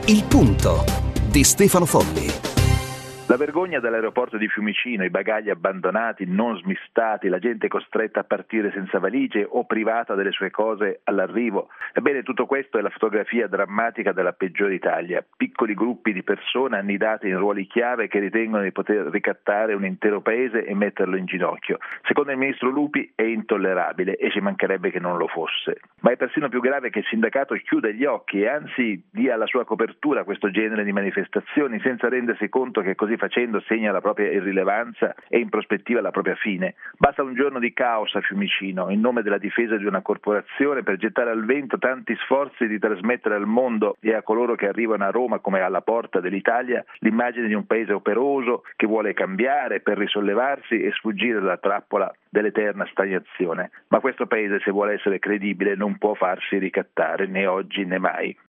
Il punto di Stefano Folli. La vergogna dell'aeroporto di Fiumicino, i bagagli abbandonati, non smistati, la gente costretta a partire senza valigie o privata delle sue cose all'arrivo. Ebbene, tutto questo è la fotografia drammatica della peggiore Italia. Piccoli gruppi di persone annidate in ruoli chiave che ritengono di poter ricattare un intero paese e metterlo in ginocchio. Secondo il ministro Lupi è intollerabile e ci mancherebbe che non lo fosse. Ma è persino più grave che il sindacato chiuda gli occhi e anzi dia la sua copertura a questo genere di manifestazioni senza rendersi conto che così facendo segna la propria irrilevanza e in prospettiva la propria fine. Basta un giorno di caos a Fiumicino in nome della difesa di una corporazione per gettare al vento tanti sforzi di trasmettere al mondo e a coloro che arrivano a Roma come alla porta dell'Italia l'immagine di un paese operoso che vuole cambiare per risollevarsi e sfuggire dalla trappola dell'eterna stagnazione. Ma questo paese, se vuole essere credibile, non può farsi ricattare né oggi né mai.